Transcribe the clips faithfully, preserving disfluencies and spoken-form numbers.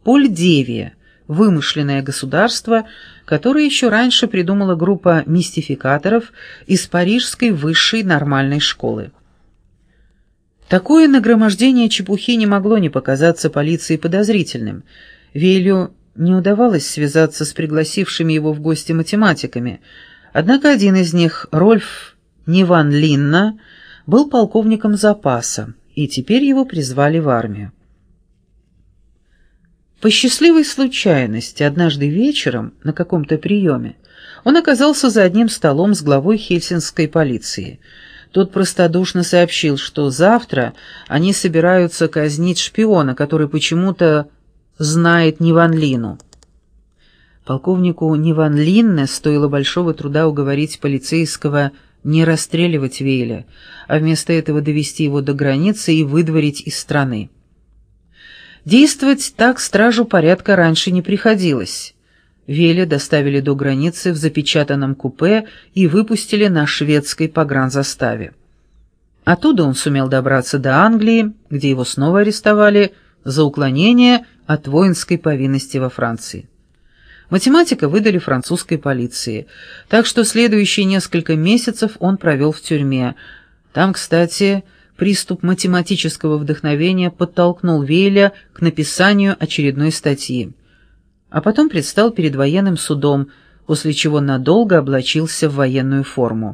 Польдевия – вымышленное государство, которое еще раньше придумала группа мистификаторов из парижской высшей нормальной школы. Такое нагромождение чепухи не могло не показаться полиции подозрительным. Вейлю не удавалось связаться с пригласившими его в гости математиками, однако один из них, Рольф Ниван-Линна, был полковником запаса, и теперь его призвали в армию. По счастливой случайности, однажды вечером на каком-то приеме он оказался за одним столом с главой хельсинкской полиции. Тот простодушно сообщил, что завтра они собираются казнить шпиона, который почему-то знает Ниван-Лину. Полковнику Ниван-Линне стоило большого труда уговорить полицейского не расстреливать Вейля, а вместо этого довести его до границы и выдворить из страны. Действовать так стражу порядка раньше не приходилось. Вейля доставили до границы в запечатанном купе и выпустили на шведской погранзаставе. Оттуда он сумел добраться до Англии, где его снова арестовали за уклонение от воинской повинности во Франции. Математика выдали французской полиции, так что следующие несколько месяцев он провел в тюрьме. Там, кстати, приступ математического вдохновения подтолкнул Вейля к написанию очередной статьи, а потом предстал перед военным судом, после чего надолго облачился в военную форму.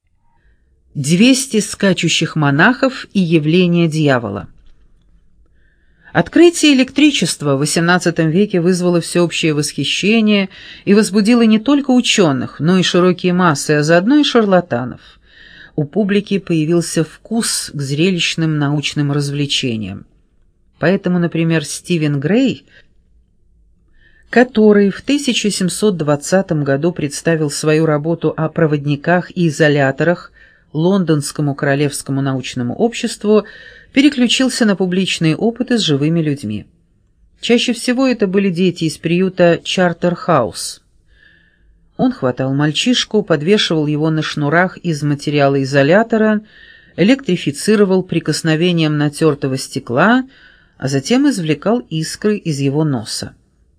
«Двести скачущих монахов и явление дьявола». Открытие электричества в восемнадцатом веке вызвало всеобщее восхищение и возбудило не только ученых, но и широкие массы, а заодно и шарлатанов. У публики появился вкус к зрелищным научным развлечениям. Поэтому, например, Стивен Грей, который в тысяча семьсот двадцатом году представил свою работу о проводниках и изоляторах Лондонскому королевскому научному обществу, переключился на публичные опыты с живыми людьми. Чаще всего это были дети из приюта Чартерхаус. Он хватал мальчишку, подвешивал его на шнурах из материала изолятора, электрифицировал прикосновением натертого стекла, а затем извлекал искры из его носа.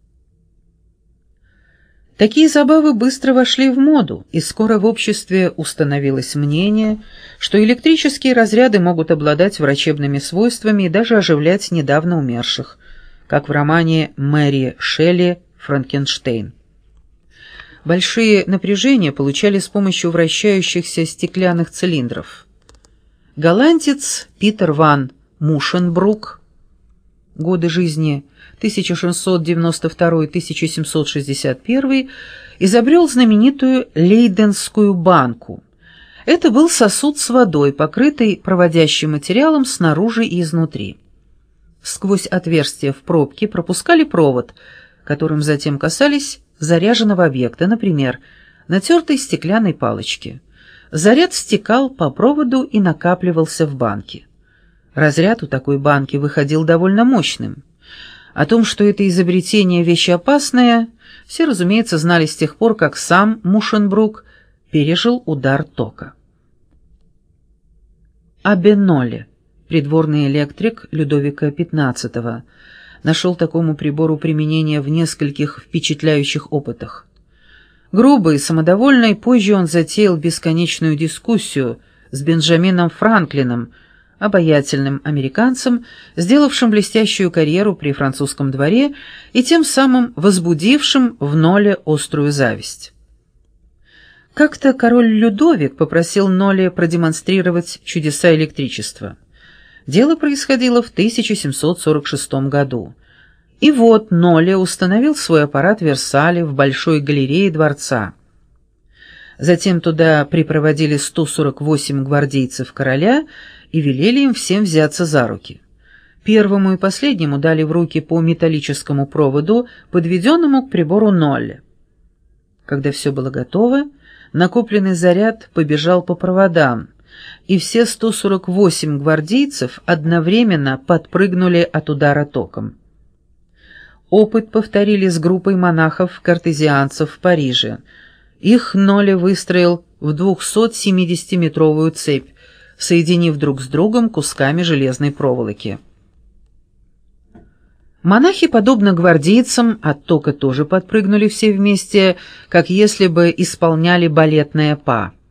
Такие забавы быстро вошли в моду, и скоро в обществе установилось мнение, что электрические разряды могут обладать врачебными свойствами и даже оживлять недавно умерших, как в романе Мэри Шелли «Франкенштейн». Большие напряжения получали с помощью вращающихся стеклянных цилиндров. Голландец Питер ван Мушенбрук, годы жизни тысяча шестьсот девяносто второй — тысяча семьсот шестьдесят первый, изобрел знаменитую Лейденскую банку. Это был сосуд с водой, покрытый проводящим материалом снаружи и изнутри. Сквозь отверстие в пробке пропускали провод, которым затем касались заряженного объекта, например, натертой стеклянной палочки. Заряд стекал по проводу и накапливался в банке. Разряд у такой банки выходил довольно мощным. О том, что это изобретение вещь опасная, все, разумеется, знали с тех пор, как сам Мушенбрук пережил удар тока. Абеноле, придворный электрик Людовика пятнадцатого, нашел такому прибору применение в нескольких впечатляющих опытах. Грубый и самодовольный, позже он затеял бесконечную дискуссию с Бенджамином Франклином, обаятельным американцем, сделавшим блестящую карьеру при французском дворе и тем самым возбудившим в Ноле острую зависть. Как-то король Людовик попросил Ноле продемонстрировать чудеса электричества. Дело происходило в тысяча семьсот сорок шестом году. И вот Ноле установил свой аппарат в Версале в большой галерее дворца. Затем туда припроводили сто сорок восемь гвардейцев короля и велели им всем взяться за руки. Первому и последнему дали в руки по металлическому проводу, подведенному к прибору Ноле. Когда все было готово, накопленный заряд побежал по проводам, и все сто сорок восемь гвардейцев одновременно подпрыгнули от удара током. Опыт повторили с группой монахов-картезианцев в Париже. Их Ноле выстроил в двухсотсемидесятиметровую цепь, соединив друг с другом кусками железной проволоки. Монахи, подобно гвардейцам, от тока тоже подпрыгнули все вместе, как если бы исполняли балетное па.